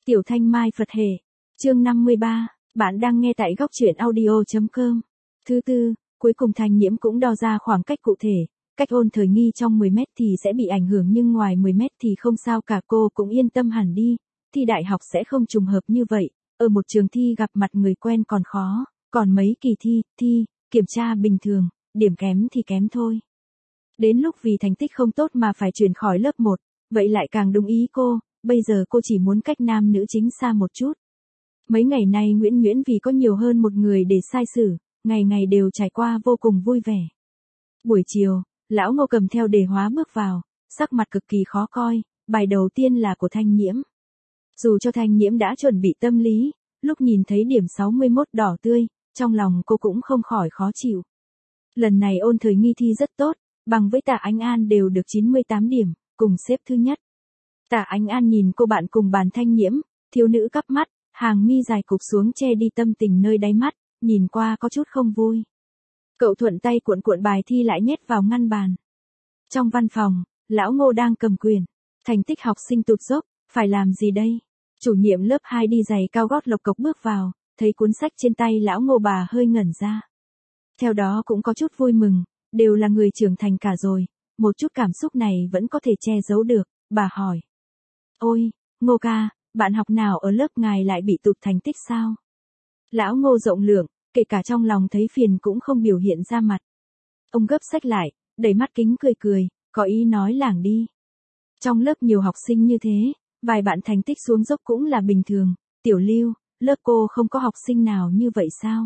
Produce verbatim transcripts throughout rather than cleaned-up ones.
Tiểu Thanh Mai Phật Hệ. Chương năm mươi ba, bạn đang nghe tại góc truyện audio.com. Thứ tư, cuối cùng Thanh Nhiễm cũng đo ra khoảng cách cụ thể, cách ôn thời nghi trong mười mét thì sẽ bị ảnh hưởng nhưng ngoài mười mét thì không sao cả, cô cũng yên tâm hẳn đi, thi đại học sẽ không trùng hợp như vậy, ở một trường thi gặp mặt người quen còn khó, còn mấy kỳ thi, thi, kiểm tra bình thường, điểm kém thì kém thôi. Đến lúc vì thành tích không tốt mà phải chuyển khỏi lớp một, vậy lại càng đúng ý cô, bây giờ cô chỉ muốn cách nam nữ chính xa một chút. Mấy ngày nay Nguyễn Nguyễn vì có nhiều hơn một người để sai xử, ngày ngày đều trải qua vô cùng vui vẻ. Buổi chiều, lão Ngô cầm theo đề hóa bước vào, sắc mặt cực kỳ khó coi, bài đầu tiên là của Thanh Nhiễm. Dù cho Thanh Nhiễm đã chuẩn bị tâm lý, lúc nhìn thấy điểm sáu mươi mốt đỏ tươi, trong lòng cô cũng không khỏi khó chịu. Lần này ôn thời nghi thi rất tốt, bằng với Tạ Ánh An đều được chín mươi tám điểm, cùng xếp thứ nhất. Tạ Ánh An nhìn cô bạn cùng bàn Thanh Nhiễm, thiếu nữ cắp mắt, hàng mi dài cụp xuống che đi tâm tình nơi đáy mắt, nhìn qua có chút không vui. Cậu thuận tay cuộn cuộn bài thi lại nhét vào ngăn bàn. Trong văn phòng, lão Ngô đang cầm quyền, thành tích học sinh tụt dốc, phải làm gì đây? Chủ nhiệm lớp hai đi giày cao gót lộc cộc bước vào, thấy cuốn sách trên tay lão Ngô bà hơi ngẩn ra. Theo đó cũng có chút vui mừng, đều là người trưởng thành cả rồi, một chút cảm xúc này vẫn có thể che giấu được, bà hỏi. Ôi, Ngô ca, bạn học nào ở lớp ngài lại bị tụt thành tích sao? Lão Ngô rộng lượng, kể cả trong lòng thấy phiền cũng không biểu hiện ra mặt. Ông gấp sách lại, đẩy mắt kính cười cười, có ý nói lảng đi. Trong lớp nhiều học sinh như thế, vài bạn thành tích xuống dốc cũng là bình thường, Tiểu Lưu, lớp cô không có học sinh nào như vậy sao?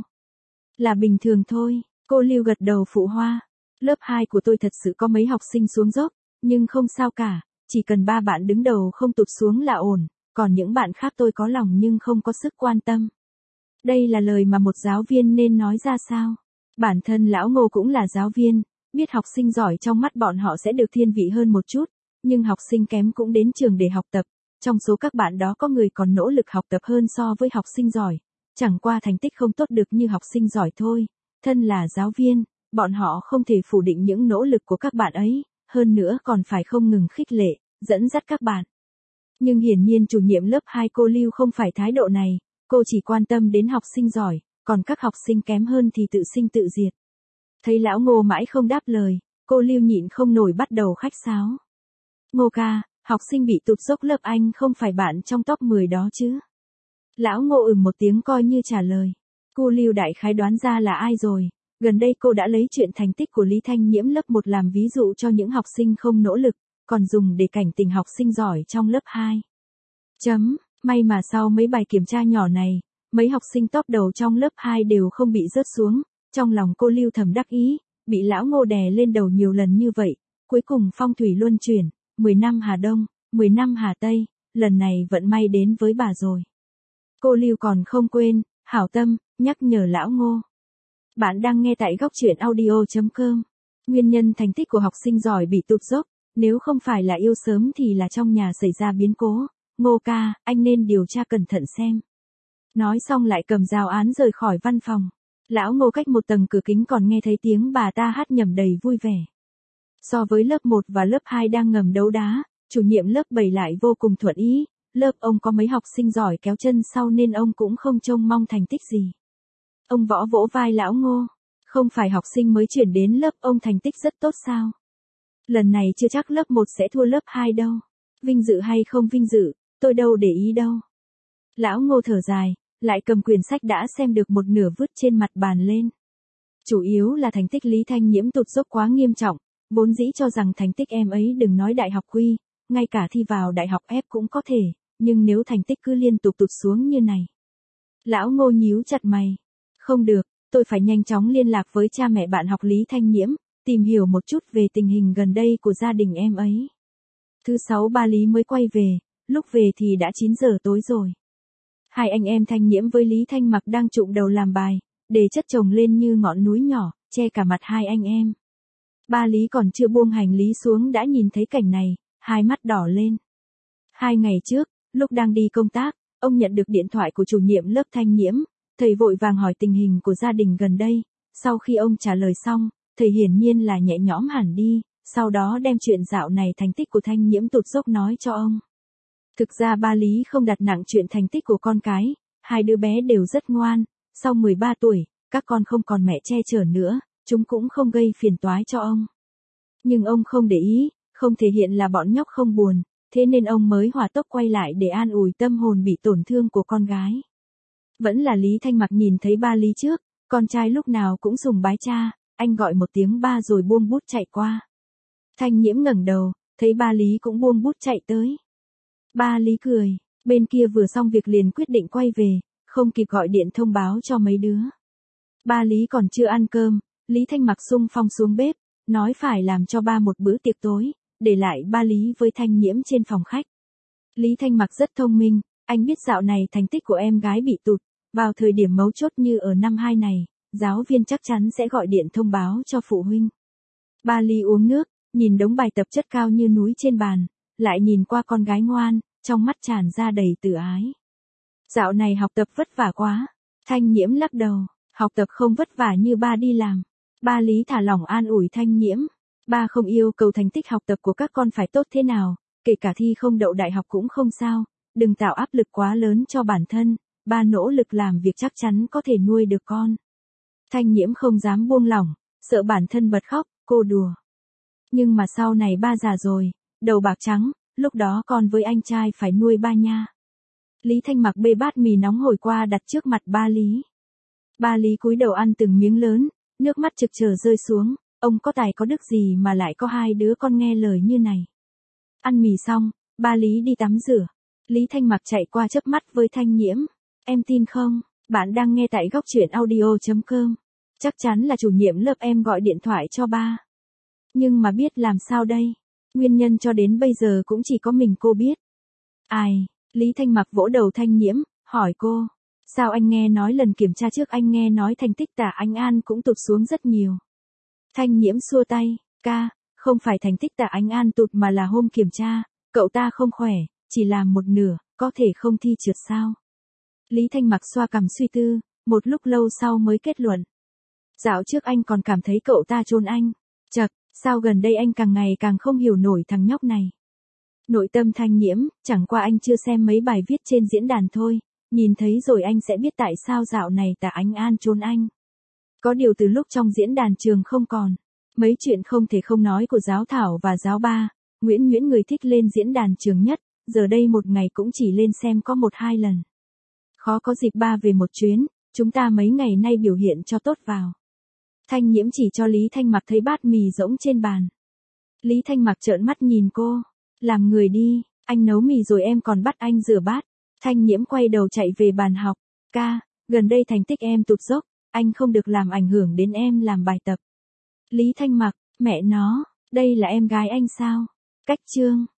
Là bình thường thôi, cô Lưu gật đầu phụ hoa. Lớp hai của tôi thật sự có mấy học sinh xuống dốc, nhưng không sao cả, chỉ cần ba bạn đứng đầu không tụt xuống là ổn, còn những bạn khác tôi có lòng nhưng không có sức quan tâm. Đây là lời mà một giáo viên nên nói ra sao? Bản thân lão Ngô cũng là giáo viên, biết học sinh giỏi trong mắt bọn họ sẽ được thiên vị hơn một chút, nhưng học sinh kém cũng đến trường để học tập, trong số các bạn đó có người còn nỗ lực học tập hơn so với học sinh giỏi, chẳng qua thành tích không tốt được như học sinh giỏi thôi, thân là giáo viên, bọn họ không thể phủ định những nỗ lực của các bạn ấy, hơn nữa còn phải không ngừng khích lệ, dẫn dắt các bạn. Nhưng hiển nhiên chủ nhiệm lớp hai cô Lưu không phải thái độ này, cô chỉ quan tâm đến học sinh giỏi, còn các học sinh kém hơn thì tự sinh tự diệt. Thấy lão Ngô mãi không đáp lời, cô Lưu nhịn không nổi bắt đầu khách sáo. Ngô ca, học sinh bị tụt dốc lớp anh không phải bạn trong top mười đó chứ? Lão Ngô ừm một tiếng coi như trả lời. Cô Lưu đại khái đoán ra là ai rồi, gần đây cô đã lấy chuyện thành tích của Lý Thanh Nhiễm lớp một làm ví dụ cho những học sinh không nỗ lực, còn dùng để cảnh tỉnh học sinh giỏi trong lớp hai. Chấm, may mà sau mấy bài kiểm tra nhỏ này, mấy học sinh top đầu trong lớp hai đều không bị rớt xuống, trong lòng cô Lưu thầm đắc ý, bị lão Ngô đè lên đầu nhiều lần như vậy, cuối cùng phong thủy luân chuyển, mười năm Hà Đông, mười năm Hà Tây, lần này vận may đến với bà rồi. Cô Lưu còn không quên, hảo tâm, nhắc nhở lão Ngô. Bạn đang nghe tại góc truyện audio.com. Nguyên nhân thành tích của học sinh giỏi bị tụt dốc, nếu không phải là yêu sớm thì là trong nhà xảy ra biến cố. Ngô ca, anh nên điều tra cẩn thận xem. Nói xong lại cầm giáo án rời khỏi văn phòng. Lão Ngô cách một tầng cửa kính còn nghe thấy tiếng bà ta hát nhẩm đầy vui vẻ. So với lớp một và lớp hai đang ngầm đấu đá, chủ nhiệm lớp bảy lại vô cùng thuận ý. Lớp ông có mấy học sinh giỏi kéo chân sau nên ông cũng không trông mong thành tích gì. Ông võ vỗ vai lão Ngô. Không phải học sinh mới chuyển đến lớp ông thành tích rất tốt sao? Lần này chưa chắc lớp một sẽ thua lớp hai đâu. Vinh dự hay không vinh dự, tôi đâu để ý đâu. Lão Ngô thở dài, lại cầm quyển sách đã xem được một nửa vứt trên mặt bàn lên. Chủ yếu là thành tích Lý Thanh Nhiễm tụt dốc quá nghiêm trọng, vốn dĩ cho rằng thành tích em ấy đừng nói đại học quy, ngay cả thi vào đại học ép cũng có thể, nhưng nếu thành tích cứ liên tục tụt xuống như này. Lão Ngô nhíu chặt mày. Không được, tôi phải nhanh chóng liên lạc với cha mẹ bạn học Lý Thanh Nhiễm, tìm hiểu một chút về tình hình gần đây của gia đình em ấy. Thứ sáu ba Lý mới quay về, lúc về thì đã chín giờ tối rồi. Hai anh em Thanh Nhiễm với Lý Thanh Mặc đang trụm đầu làm bài, để chất chồng lên như ngọn núi nhỏ, che cả mặt hai anh em. Ba Lý còn chưa buông hành lý xuống đã nhìn thấy cảnh này, hai mắt đỏ lên. Hai ngày trước, lúc đang đi công tác, ông nhận được điện thoại của chủ nhiệm lớp Thanh Nhiễm, thầy vội vàng hỏi tình hình của gia đình gần đây, sau khi ông trả lời xong, thầy hiển nhiên là nhẹ nhõm hẳn đi, sau đó đem chuyện dạo này thành tích của Thanh Nhiễm tụt dốc nói cho ông. Thực ra ba Lý không đặt nặng chuyện thành tích của con cái, hai đứa bé đều rất ngoan, sau mười ba tuổi, các con không còn mẹ che chở nữa, chúng cũng không gây phiền toái cho ông. Nhưng ông không để ý, không thể hiện là bọn nhóc không buồn, thế nên ông mới hỏa tốc quay lại để an ủi tâm hồn bị tổn thương của con gái. Vẫn là Lý Thanh Mặc nhìn thấy ba Lý trước, con trai lúc nào cũng sùng bái cha, anh gọi một tiếng ba rồi buông bút chạy qua. Thanh Nhiễm ngẩng đầu, thấy ba Lý cũng buông bút chạy tới. Ba Lý cười, bên kia vừa xong việc liền quyết định quay về, không kịp gọi điện thông báo cho mấy đứa. Ba Lý còn chưa ăn cơm, Lý Thanh Mặc xung phong xuống bếp, nói phải làm cho ba một bữa tiệc tối, để lại ba Lý với Thanh Nhiễm trên phòng khách. Lý Thanh Mặc rất thông minh, anh biết dạo này thành tích của em gái bị tụt, vào thời điểm mấu chốt như ở năm hai này, giáo viên chắc chắn sẽ gọi điện thông báo cho phụ huynh. Ba Lý uống nước, nhìn đống bài tập chất cao như núi trên bàn, lại nhìn qua con gái ngoan, trong mắt tràn ra đầy từ ái. Dạo này học tập vất vả quá. Thanh Nhiễm lắc đầu, học tập không vất vả như ba đi làm. Ba Lý thả lỏng an ủi Thanh Nhiễm. Ba không yêu cầu thành tích học tập của các con phải tốt thế nào, kể cả thi không đậu đại học cũng không sao, đừng tạo áp lực quá lớn cho bản thân, ba nỗ lực làm việc chắc chắn có thể nuôi được con. Thanh Nhiễm không dám buông lỏng, sợ bản thân bật khóc, cô đùa. Nhưng mà sau này ba già rồi, đầu bạc trắng, lúc đó con với anh trai phải nuôi ba nha. Lý Thanh Mặc bê bát mì nóng hổi qua đặt trước mặt ba Lý. Ba Lý cúi đầu ăn từng miếng lớn, nước mắt trực chờ rơi xuống, ông có tài có đức gì mà lại có hai đứa con nghe lời như này. Ăn mì xong, ba Lý đi tắm rửa. Lý Thanh Mặc chạy qua chớp mắt với Thanh Nhiễm. Em tin không, bạn đang nghe tại góc truyện audio chấm com. Chắc chắn là chủ nhiệm lớp em gọi điện thoại cho ba. Nhưng mà biết làm sao đây? Nguyên nhân cho đến bây giờ cũng chỉ có mình cô biết. Ai? Lý Thanh Mặc vỗ đầu Thanh Nhiễm, hỏi cô. Sao anh nghe nói lần kiểm tra trước anh nghe nói thành tích Tả Ánh An cũng tụt xuống rất nhiều. Thanh Nhiễm xua tay, ca, không phải thành tích Tả Ánh An tụt mà là hôm kiểm tra, cậu ta không khỏe, chỉ làm một nửa, có thể không thi trượt sao. Lý Thanh Mặc xoa cằm suy tư, một lúc lâu sau mới kết luận. Dạo trước anh còn cảm thấy cậu ta trốn anh. Chật, sao gần đây anh càng ngày càng không hiểu nổi thằng nhóc này. Nội tâm Thanh Nhiễm, chẳng qua anh chưa xem mấy bài viết trên diễn đàn thôi, nhìn thấy rồi anh sẽ biết tại sao dạo này Tả Ánh An trốn anh. Có điều từ lúc trong diễn đàn trường không còn, mấy chuyện không thể không nói của giáo thảo và giáo ba, Nguyễn Nguyễn người thích lên diễn đàn trường nhất, giờ đây một ngày cũng chỉ lên xem có một hai lần. Khó có dịp ba về một chuyến, chúng ta mấy ngày nay biểu hiện cho tốt vào. Thanh Nhiễm chỉ cho Lý Thanh Mặc thấy bát mì rỗng trên bàn. Lý Thanh Mặc trợn mắt nhìn cô, làm người đi, anh nấu mì rồi em còn bắt anh rửa bát. Thanh Nhiễm quay đầu chạy về bàn học, ca, gần đây thành tích em tụt dốc, anh không được làm ảnh hưởng đến em làm bài tập. Lý Thanh Mặc, mẹ nó, đây là em gái anh sao? Cách chương.